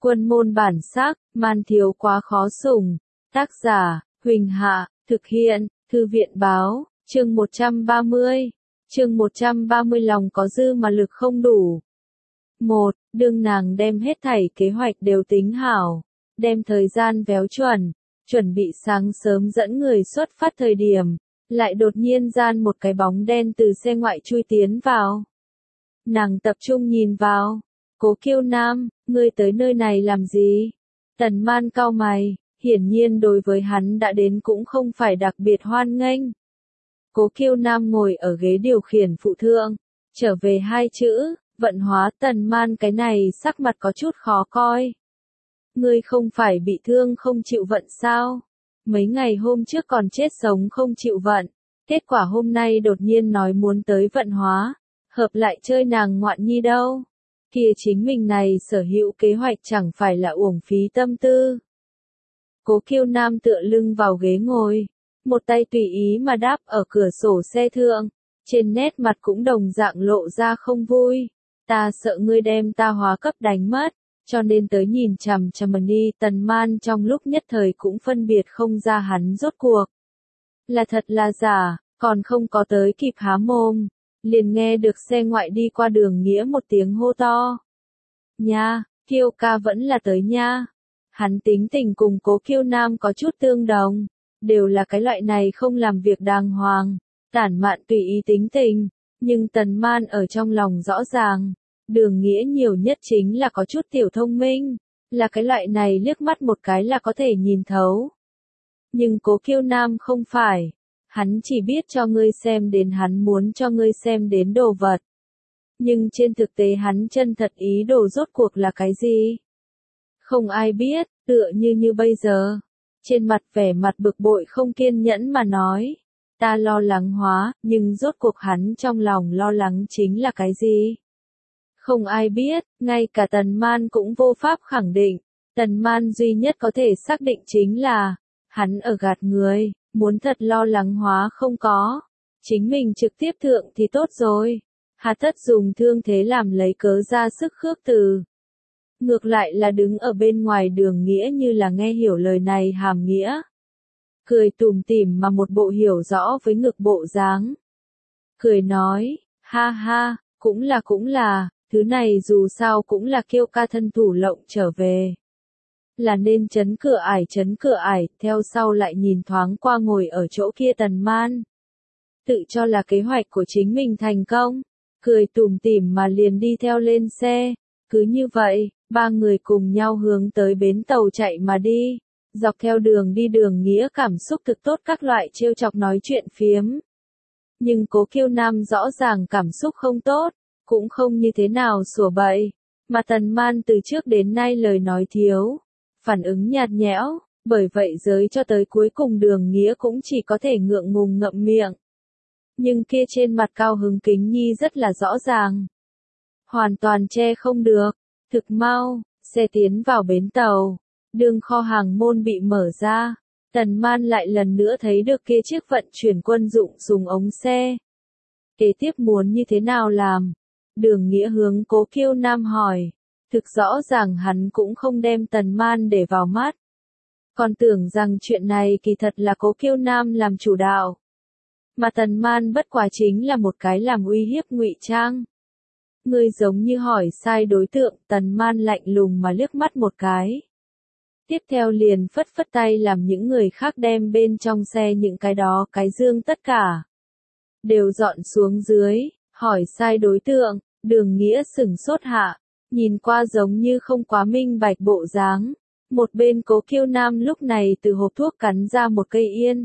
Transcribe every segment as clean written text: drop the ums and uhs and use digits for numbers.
Quân môn bản sắc, man thiếu quá khó sủng. Tác giả, Huỳnh Hạ, thực hiện, Thư viện báo, chương 130. Chương 130 lòng có dư mà lực không đủ. 1. Đương nàng đem hết thảy kế hoạch đều tính hảo, đem thời gian véo chuẩn bị sáng sớm dẫn người xuất phát thời điểm, lại đột nhiên gian một cái bóng đen từ xe ngoại chui tiến vào. Nàng tập trung nhìn vào, Cố Kiêu Nam, ngươi tới nơi này làm gì? Tần Man cau mày, hiển nhiên đối với hắn đã đến cũng không phải đặc biệt hoan nghênh. Cố Kiêu Nam ngồi ở ghế điều khiển phụ thượng, trở về hai chữ, vận hóa. Tần Man cái này sắc mặt có chút khó coi. Ngươi không phải bị thương không chịu vận sao? Mấy ngày hôm trước còn chết sống không chịu vận, kết quả hôm nay đột nhiên nói muốn tới vận hóa, hợp lại chơi nàng ngoạn nhi đâu. Kia chính mình này sở hữu kế hoạch chẳng phải là uổng phí tâm tư. Cố Kiêu Nam tựa lưng vào ghế ngồi, một tay tùy ý mà đáp ở cửa sổ xe thượng, trên nét mặt cũng đồng dạng lộ ra không vui. Ta sợ ngươi đem ta hóa cấp đánh mất, cho nên tới nhìn chằm chằm đi. Tần Man trong lúc nhất thời cũng phân biệt không ra hắn rốt cuộc là thật là giả, còn không có tới kịp há mồm, liền nghe được xe ngoại đi qua Đường Nghĩa một tiếng hô to. Nha, Kiêu ca vẫn là tới nha. Hắn tính tình cùng Cố Kiêu Nam có chút tương đồng, đều là cái loại này không làm việc đàng hoàng, tản mạn tùy ý tính tình, nhưng Tần Man ở trong lòng rõ ràng, Đường Nghĩa nhiều nhất chính là có chút tiểu thông minh, là cái loại này liếc mắt một cái là có thể nhìn thấu. Nhưng Cố Kiêu Nam không phải, hắn chỉ biết cho ngươi xem đến hắn muốn cho ngươi xem đến đồ vật. Nhưng trên thực tế hắn chân thật ý đồ rốt cuộc là cái gì? Không ai biết, tựa như bây giờ. Trên mặt vẻ mặt bực bội không kiên nhẫn mà nói. Ta lo lắng hóa, nhưng rốt cuộc hắn trong lòng lo lắng chính là cái gì? Không ai biết, ngay cả Tần Man cũng vô pháp khẳng định. Tần Man duy nhất có thể xác định chính là, hắn ở gạt người, muốn thật lo lắng hóa không có. Chính mình trực tiếp thượng thì tốt rồi. Hà tất dùng thương thế làm lấy cớ ra sức khước từ. Ngược lại là đứng ở bên ngoài Đường Nghĩa như là nghe hiểu lời này hàm nghĩa. Cười tủm tỉm mà một bộ hiểu rõ với ngực bộ dáng. Cười nói, ha ha, cũng là, thứ này dù sao cũng là Kiêu ca thân thủ lộng trở về. Là nên chấn cửa ải, theo sau lại nhìn thoáng qua ngồi ở chỗ kia Tần Man. Tự cho là kế hoạch của chính mình thành công, cười tủm tỉm mà liền đi theo lên xe. Cứ như vậy, ba người cùng nhau hướng tới bến tàu chạy mà đi. Dọc theo đường đi Đường Nghĩa cảm xúc thực tốt, các loại trêu chọc nói chuyện phiếm. Nhưng Cố Kiêu Nam rõ ràng cảm xúc không tốt, cũng không như thế nào sủa bậy. Mà Tần Man từ trước đến nay lời nói thiếu, phản ứng nhạt nhẽo, bởi vậy giới cho tới cuối cùng Đường Nghĩa cũng chỉ có thể ngượng ngùng ngậm miệng. Nhưng kia trên mặt cao hứng kính nhi rất là rõ ràng. Hoàn toàn che không được. Thực mau, xe tiến vào bến tàu, đường kho hàng môn bị mở ra, Tần Man lại lần nữa thấy được kia chiếc vận chuyển quân dụng dùng ống xe. Kế tiếp muốn như thế nào làm? Đường Nghĩa hướng Cố Kiêu Nam hỏi, thực rõ ràng hắn cũng không đem Tần Man để vào mắt. Còn tưởng rằng chuyện này kỳ thật là Cố Kiêu Nam làm chủ đạo. Mà Tần Man bất quá chính là một cái làm uy hiếp ngụy trang. Ngươi giống như hỏi sai đối tượng. Tần Man lạnh lùng mà liếc mắt một cái. Tiếp theo liền phất phất tay làm những người khác đem bên trong xe những cái đó cái dương tất cả đều dọn xuống dưới. Hỏi sai đối tượng, Đường Nghĩa sửng sốt hạ, nhìn qua giống như không quá minh bạch bộ dáng. Một bên Cố Kiêu Nam lúc này từ hộp thuốc cắn ra một cây yên.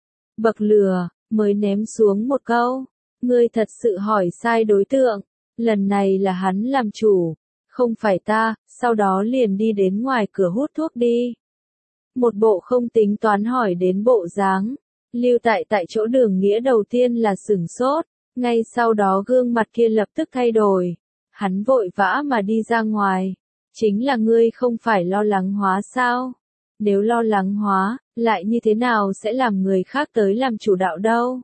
Bậc lửa, mới ném xuống một câu. Ngươi thật sự hỏi sai đối tượng. Lần này là hắn làm chủ, không phải ta. Sau đó liền đi đến ngoài cửa hút thuốc đi. Một bộ không tính toán hỏi đến bộ dáng. Lưu tại chỗ Đường Nghĩa đầu tiên là sửng sốt, ngay sau đó gương mặt kia lập tức thay đổi. Hắn vội vã mà đi ra ngoài. Chính là ngươi không phải lo lắng hóa sao? Nếu lo lắng hóa, lại như thế nào sẽ làm người khác tới làm chủ đạo đâu?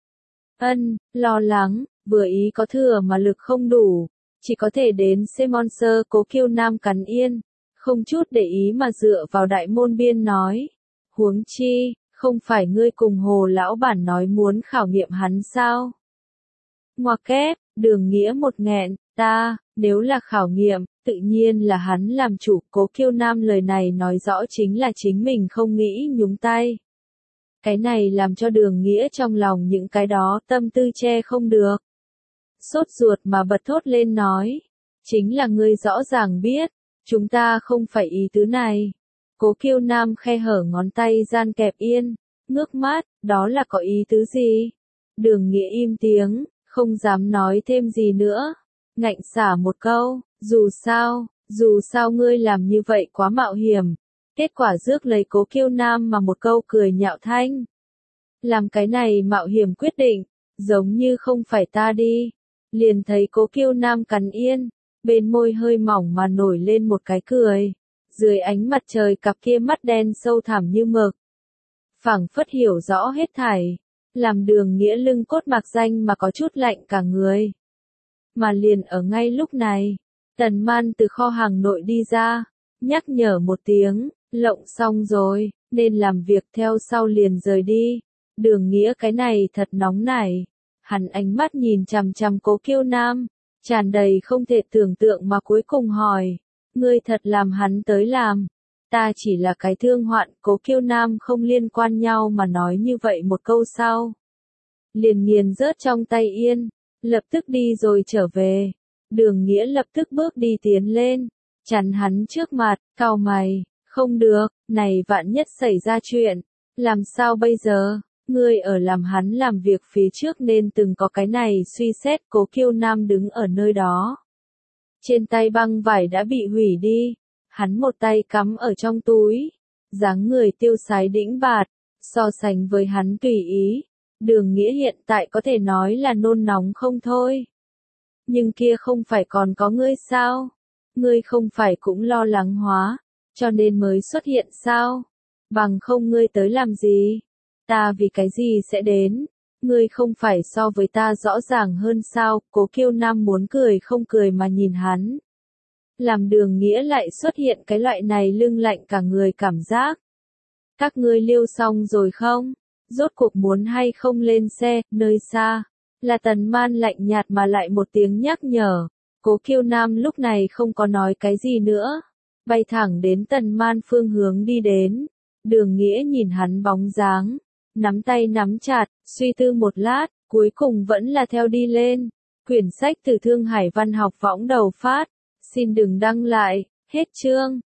Lo lắng, vừa ý có thừa mà lực không đủ, chỉ có thể đến Semonser. Cố Kiêu Nam cắn yên, không chút để ý mà dựa vào đại môn biên nói. Huống chi, không phải ngươi cùng Hồ lão bản nói muốn khảo nghiệm hắn sao? Ngoặc kép, Đường Nghĩa một nghẹn, nếu là khảo nghiệm, tự nhiên là hắn làm chủ. Cố Kiêu Nam lời này nói rõ chính là chính mình không nghĩ nhúng tay. Cái này làm cho Đường Nghĩa trong lòng những cái đó tâm tư che không được. Sốt ruột mà bật thốt lên nói, chính là ngươi rõ ràng biết, chúng ta không phải ý tứ này. Cố Kiêu Nam khe hở ngón tay gian kẹp yên, ngước mắt, đó là có ý tứ gì? Đường Nghĩa im tiếng, không dám nói thêm gì nữa, ngạnh xả một câu, dù sao ngươi làm như vậy quá mạo hiểm. Kết quả rước lấy Cố Kiêu Nam mà một câu cười nhạo thanh. Làm cái này mạo hiểm quyết định, giống như không phải ta đi. Liền thấy Cố Kiêu Nam cắn yên, bên môi hơi mỏng mà nổi lên một cái cười. Dưới ánh mặt trời cặp kia mắt đen sâu thẳm như mực. Phảng phất hiểu rõ hết thảy, làm Đường Nghĩa lưng cốt mạc danh mà có chút lạnh cả người. Mà liền ở ngay lúc này, Tần Man từ kho hàng nội đi ra, nhắc nhở một tiếng, lộng xong rồi, nên làm việc theo sau liền rời đi. Đường Nghĩa cái này thật nóng nảy, hắn ánh mắt nhìn chằm chằm Cố Kiêu Nam, tràn đầy không thể tưởng tượng mà cuối cùng hỏi, ngươi thật làm hắn tới làm? Ta chỉ là cái thương hoạn. Cố Kiêu Nam không liên quan nhau mà nói như vậy một câu sau. Liền nghiền rớt trong tay yên, lập tức đi rồi trở về. Đường Nghĩa lập tức bước đi tiến lên, chắn hắn trước mặt, cau mày, không được, này vạn nhất xảy ra chuyện, làm sao bây giờ? Ngươi ở làm hắn làm việc phía trước nên từng có cái này suy xét. Cố Kiêu Nam đứng ở nơi đó. Trên tay băng vải đã bị hủy đi, hắn một tay cắm ở trong túi, dáng người tiêu sái đĩnh bạt, so sánh với hắn tùy ý. Đường Nghĩa hiện tại có thể nói là nôn nóng không thôi. Nhưng kia không phải còn có ngươi sao? Ngươi không phải cũng lo lắng hóa, cho nên mới xuất hiện sao? Bằng không ngươi tới làm gì? Ta vì cái gì sẽ đến? Ngươi không phải so với ta rõ ràng hơn sao? Cố Kiêu Nam muốn cười không cười mà nhìn hắn. Làm Đường Nghĩa lại xuất hiện cái loại này lưng lạnh cả người cảm giác. Các ngươi liêu xong rồi không? Rốt cuộc muốn hay không lên xe? Nơi xa, là Tần Man lạnh nhạt mà lại một tiếng nhắc nhở. Cố Kiêu Nam lúc này không có nói cái gì nữa, bay thẳng đến Tần Man phương hướng đi đến. Đường Nghĩa nhìn hắn bóng dáng, nắm tay nắm chặt, suy tư một lát, cuối cùng vẫn là theo đi lên. Quyển sách từ Thương Hải Văn học võng đầu phát. Xin đừng đăng lại, hết chương.